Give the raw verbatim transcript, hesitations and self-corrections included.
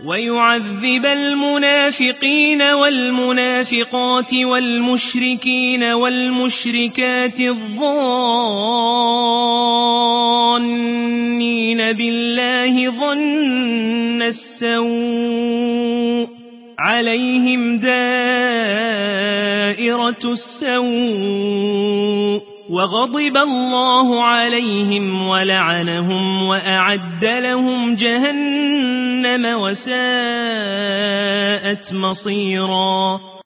ويعذب المنافقين والمنافقات والمشركين والمشركات الظانين بالله ظن السوء عليهم دائرة السوء وغضب الله عليهم ولعنهم وأعد لهم جهنم وساءت مصيرا.